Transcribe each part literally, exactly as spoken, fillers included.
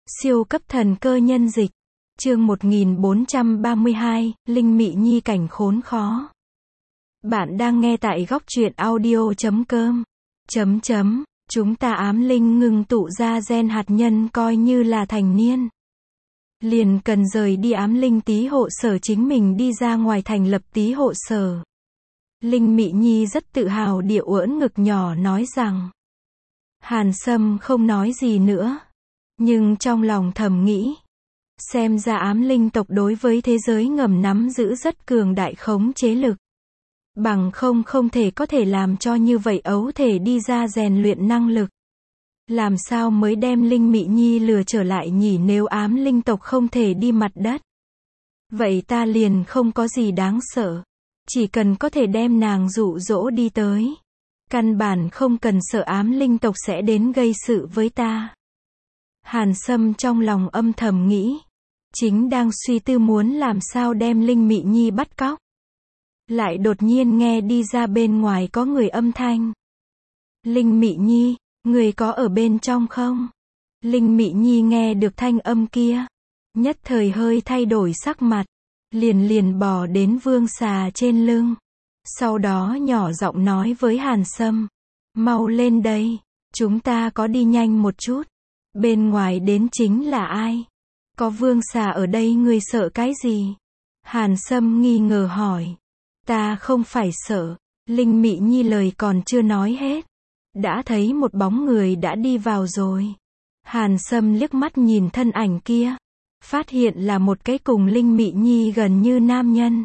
Siêu cấp thần cơ nhân dịch. Chương một nghìn bốn trăm ba mươi hai, Linh Mị Nhi cảnh khốn khó. Bạn đang nghe tại góc truyện audio chấm com. Chấm chấm, chúng ta ám linh ngừng tụ ra gen hạt nhân coi như là thành niên. Liền cần rời đi ám linh tí hộ sở chính mình đi ra ngoài thành lập tí hộ sở. Linh Mị Nhi rất tự hào địa uỡn ngực nhỏ nói rằng. Hàn Sâm không nói gì nữa. Nhưng trong lòng thầm nghĩ. Xem ra ám linh tộc đối với thế giới ngầm nắm giữ rất cường đại khống chế lực. Bằng không không thể có thể làm cho như vậy ấu thể đi ra rèn luyện năng lực. Làm sao mới đem Linh Mị Nhi lừa trở lại nhỉ, nếu ám linh tộc không thể đi mặt đất? Vậy ta liền không có gì đáng sợ. Chỉ cần có thể đem nàng dụ dỗ đi tới. Căn bản không cần sợ ám linh tộc sẽ đến gây sự với ta. Hàn Sâm trong lòng âm thầm nghĩ. Chính đang suy tư muốn làm sao đem Linh Mị Nhi bắt cóc. Lại đột nhiên nghe đi ra bên ngoài có người âm thanh. Linh Mị Nhi, người có ở bên trong không? Linh Mị Nhi nghe được thanh âm kia. Nhất thời hơi thay đổi sắc mặt. Liền liền bò đến vương xà trên lưng. Sau đó nhỏ giọng nói với Hàn Sâm. Mau lên đây, chúng ta có đi nhanh một chút. Bên ngoài đến chính là ai? Có vương xà ở đây ngươi sợ cái gì? Hàn Sâm nghi ngờ hỏi. Ta không phải sợ. Linh Mị Nhi lời còn chưa nói hết. Đã thấy một bóng người đã đi vào rồi. Hàn Sâm liếc mắt nhìn thân ảnh kia. Phát hiện là một cái cùng Linh Mị Nhi gần như nam nhân.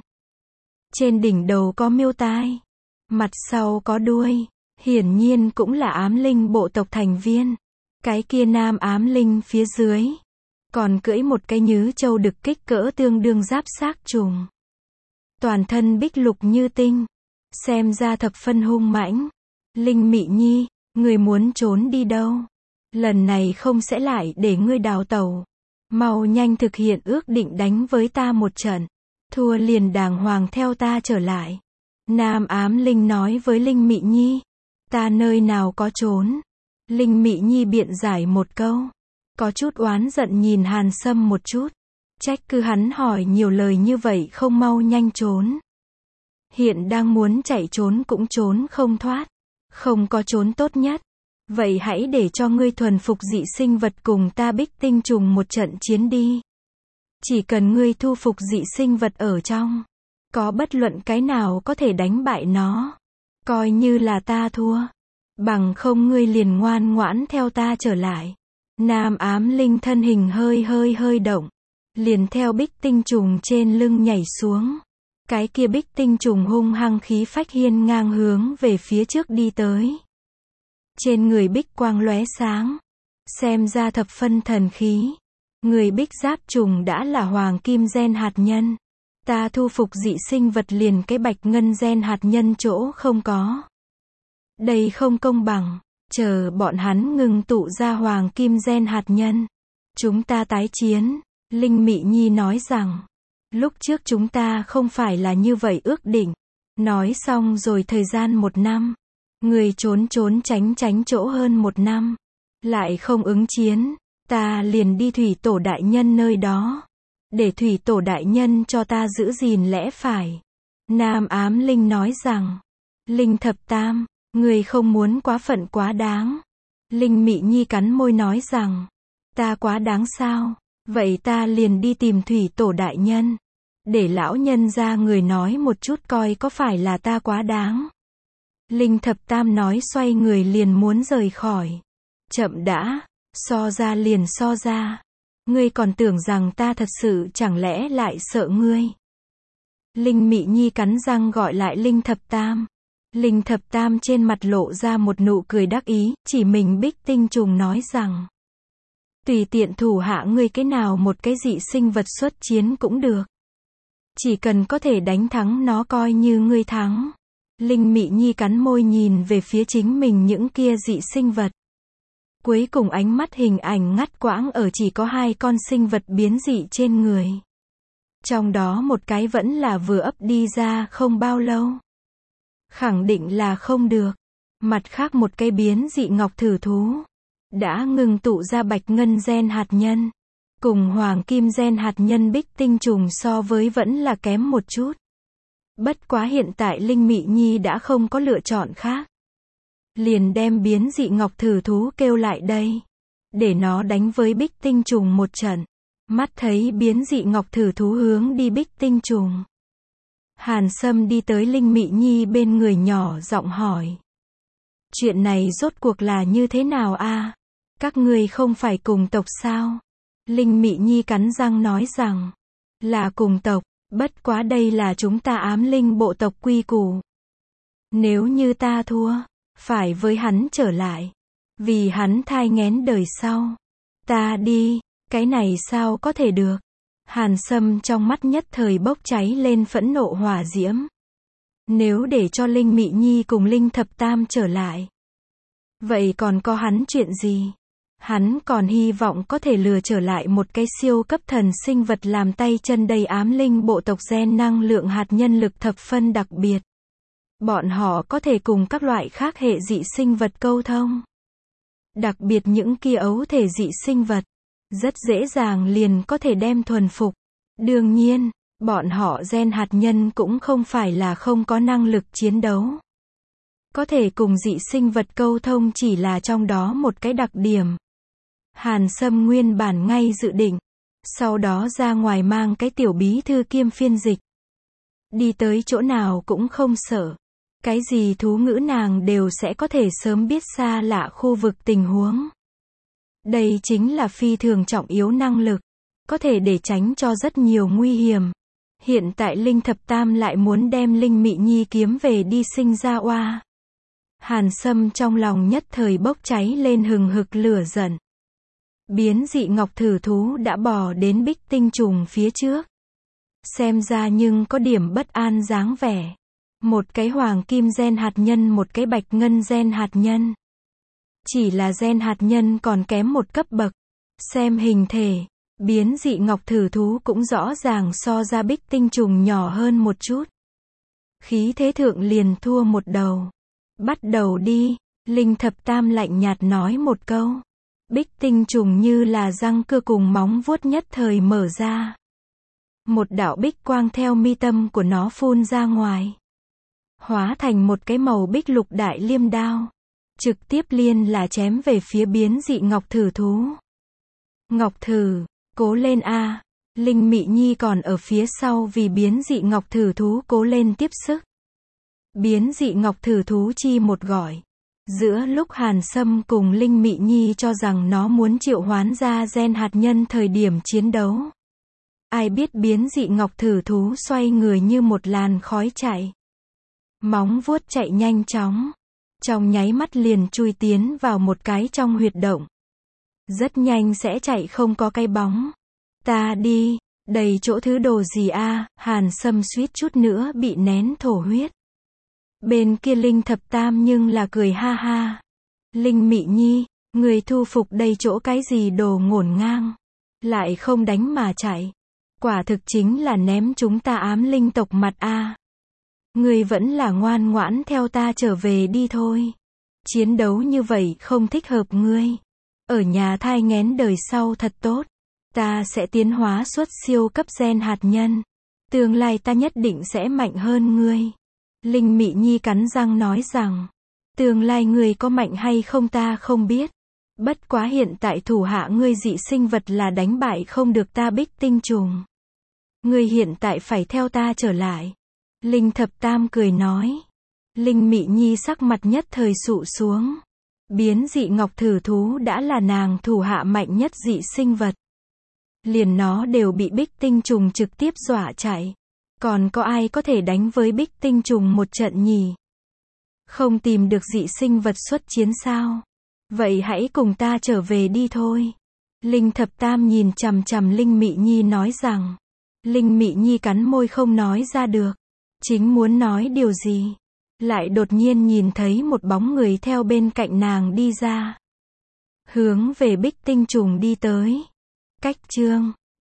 Trên đỉnh đầu có miêu tai. Mặt sau có đuôi. Hiển nhiên cũng là ám linh bộ tộc thành viên. Cái kia nam ám linh phía dưới. Còn cưỡi một cái nhứ châu đực kích cỡ tương đương giáp xác trùng. Toàn thân bích lục như tinh. Xem ra thập phân hung mãnh. Linh Mị Nhi, người muốn trốn đi đâu? Lần này không sẽ lại để ngươi đào tẩu. Mau nhanh thực hiện ước định đánh với ta một trận. Thua liền đàng hoàng theo ta trở lại. Nam ám linh nói với Linh Mị Nhi. Ta nơi nào có trốn. Linh Mị Nhi biện giải một câu. Có chút oán giận nhìn Hàn Sâm một chút. Trách cứ hắn hỏi nhiều lời như vậy không mau nhanh trốn. Hiện đang muốn chạy trốn cũng trốn không thoát. Không có trốn tốt nhất. Vậy hãy để cho ngươi thuần phục dị sinh vật cùng ta bích tinh trùng một trận chiến đi. Chỉ cần ngươi thu phục dị sinh vật ở trong. Có bất luận cái nào có thể đánh bại nó. Coi như là ta thua. Bằng không ngươi liền ngoan ngoãn theo ta trở lại. Nam ám linh thân hình hơi hơi hơi động. Liền theo bích tinh trùng trên lưng nhảy xuống. Cái kia bích tinh trùng hung hăng khí phách hiên ngang hướng về phía trước đi tới. Trên người bích quang lóe sáng. Xem ra thập phân thần khí. Người bích giáp trùng đã là hoàng kim gen hạt nhân. Ta thu phục dị sinh vật liền cái bạch ngân gen hạt nhân chỗ không có. Đây không công bằng. Chờ bọn hắn ngừng tụ ra hoàng kim gen hạt nhân. Chúng ta tái chiến. Linh Mị Nhi nói rằng. Lúc trước chúng ta không phải là như vậy ước định. Nói xong rồi thời gian một năm. Người trốn trốn tránh tránh chỗ hơn một năm. Lại không ứng chiến. Ta liền đi thủy tổ đại nhân nơi đó. Để thủy tổ đại nhân cho ta giữ gìn lẽ phải. Nam ám linh nói rằng. Linh thập tam. Người không muốn quá phận quá đáng. Linh Mị Nhi cắn môi nói rằng. Ta quá đáng sao? Vậy ta liền đi tìm thủy tổ đại nhân. Để lão nhân ra người nói một chút coi có phải là ta quá đáng. Linh thập tam nói xoay người liền muốn rời khỏi. Chậm đã, so ra liền so ra. Ngươi còn tưởng rằng ta thật sự chẳng lẽ lại sợ ngươi. Linh Mị Nhi cắn răng gọi lại Linh thập tam. Linh thập tam trên mặt lộ ra một nụ cười đắc ý, chỉ mình bích tinh trùng nói rằng. Tùy tiện thủ hạ ngươi cái nào một cái dị sinh vật xuất chiến cũng được. Chỉ cần có thể đánh thắng nó coi như ngươi thắng. Linh Mị Nhi cắn môi nhìn về phía chính mình những kia dị sinh vật. Cuối cùng ánh mắt hình ảnh ngắt quãng ở chỉ có hai con sinh vật biến dị trên người. Trong đó một cái vẫn là vừa ấp đi ra không bao lâu. Khẳng định là không được. Mặt khác một cái biến dị ngọc thử thú. đã ngừng tụ ra bạch ngân gen hạt nhân. Cùng hoàng kim gen hạt nhân bích tinh trùng so với vẫn là kém một chút. Bất quá hiện tại Linh Mị Nhi đã không có lựa chọn khác. Liền đem biến dị ngọc thử thú kêu lại đây. Để nó đánh với bích tinh trùng một trận. Mắt thấy biến dị ngọc thử thú hướng đi bích tinh trùng. Hàn Sâm đi tới Linh Mị Nhi bên người nhỏ giọng hỏi. Chuyện này rốt cuộc là như thế nào a? Các ngươi không phải cùng tộc sao? Linh Mị Nhi cắn răng nói rằng. Là cùng tộc, bất quá đây là chúng ta ám linh bộ tộc quy củ. Nếu như ta thua, phải với hắn trở lại. Vì hắn thai nghén đời sau. Ta đi, cái này sao có thể được? Hàn Sâm trong mắt nhất thời bốc cháy lên phẫn nộ hỏa diễm. Nếu để cho Linh Mị Nhi cùng Linh Thập Tam trở lại. Vậy còn có hắn chuyện gì? Hắn còn hy vọng có thể lừa trở lại một cái siêu cấp thần sinh vật làm tay chân đầy ám linh bộ tộc gen năng lượng hạt nhân lực thập phân đặc biệt. Bọn họ có thể cùng các loại khác hệ dị sinh vật câu thông. Đặc biệt những kia ấu thể dị sinh vật. Rất dễ dàng liền có thể đem thuần phục. Đương nhiên, bọn họ gen hạt nhân cũng không phải là không có năng lực chiến đấu. Có thể cùng dị sinh vật câu thông chỉ là trong đó một cái đặc điểm. Hàn Sâm nguyên bản ngay dự định. Sau đó ra ngoài mang cái tiểu bí thư kiêm phiên dịch. Đi tới chỗ nào cũng không sợ. Cái gì thú ngữ nàng đều sẽ có thể sớm biết xa lạ khu vực tình huống. Đây chính là phi thường trọng yếu năng lực. Có thể để tránh cho rất nhiều nguy hiểm. Hiện tại Linh Thập Tam lại muốn đem Linh Mị Nhi kiếm về đi sinh ra oa. Hàn Sâm trong lòng nhất thời bốc cháy lên hừng hực lửa giận. Biến dị ngọc thử thú đã bò đến bích tinh trùng phía trước. Xem ra nhưng có điểm bất an dáng vẻ. Một cái hoàng kim gen hạt nhân, một cái bạch ngân gen hạt nhân. Chỉ là gen hạt nhân còn kém một cấp bậc. Xem hình thể, biến dị ngọc thử thú cũng rõ ràng so ra bích tinh trùng nhỏ hơn một chút. Khí thế thượng liền thua một đầu. Bắt đầu đi, Linh Thập Tam lạnh nhạt nói một câu. Bích tinh trùng như là răng cưa cùng móng vuốt nhất thời mở ra. Một đạo bích quang theo mi tâm của nó phun ra ngoài. Hóa thành một cái màu bích lục đại liêm đao. Trực tiếp liên là chém về phía biến dị ngọc thử thú. Ngọc thử, cố lên a. Linh Mị Nhi còn ở phía sau vì biến dị ngọc thử thú cố lên tiếp sức. Biến dị ngọc thử thú chi một gọi. Giữa lúc Hàn Sâm cùng Linh Mị Nhi cho rằng nó muốn triệu hoán ra gen hạt nhân thời điểm chiến đấu. Ai biết biến dị ngọc thử thú xoay người như một làn khói chạy. Móng vuốt chạy nhanh chóng. Trong nháy mắt liền chui tiến vào một cái trong huyệt động. Rất nhanh sẽ chạy không có cái bóng. Ta đi, đầy chỗ thứ đồ gì a? Hàn Sâm suýt chút nữa bị nén thổ huyết. Bên kia Linh Thập Tam nhưng là cười ha ha. Linh Mị Nhi, người thu phục đầy chỗ cái gì đồ ngổn ngang. Lại không đánh mà chạy. Quả thực chính là ném chúng ta ám linh tộc mặt a. Người vẫn là ngoan ngoãn theo ta trở về đi thôi. Chiến đấu như vậy không thích hợp ngươi. Ở nhà thai nghén đời sau thật tốt. Ta sẽ tiến hóa xuất siêu cấp gen hạt nhân. Tương lai ta nhất định sẽ mạnh hơn ngươi. Linh Mị Nhi cắn răng nói rằng. Tương lai ngươi có mạnh hay không ta không biết. Bất quá hiện tại thủ hạ ngươi dị sinh vật là đánh bại không được ta bích tinh trùng. Ngươi hiện tại phải theo ta trở lại. Linh Thập Tam cười nói. Linh Mị Nhi sắc mặt nhất thời sụ xuống. Biến dị ngọc thử thú đã là nàng thủ hạ mạnh nhất dị sinh vật. Liền nó đều bị bích tinh trùng trực tiếp dọa chạy. Còn có ai có thể đánh với bích tinh trùng một trận nhỉ? Không tìm được dị sinh vật xuất chiến sao? Vậy hãy cùng ta trở về đi thôi. Linh Thập Tam nhìn chằm chằm Linh Mị Nhi nói rằng. Linh Mị Nhi cắn môi không nói ra được. Chính muốn nói điều gì. Lại đột nhiên nhìn thấy một bóng người theo bên cạnh nàng đi ra. Hướng về bích tinh trùng đi tới. Cách chương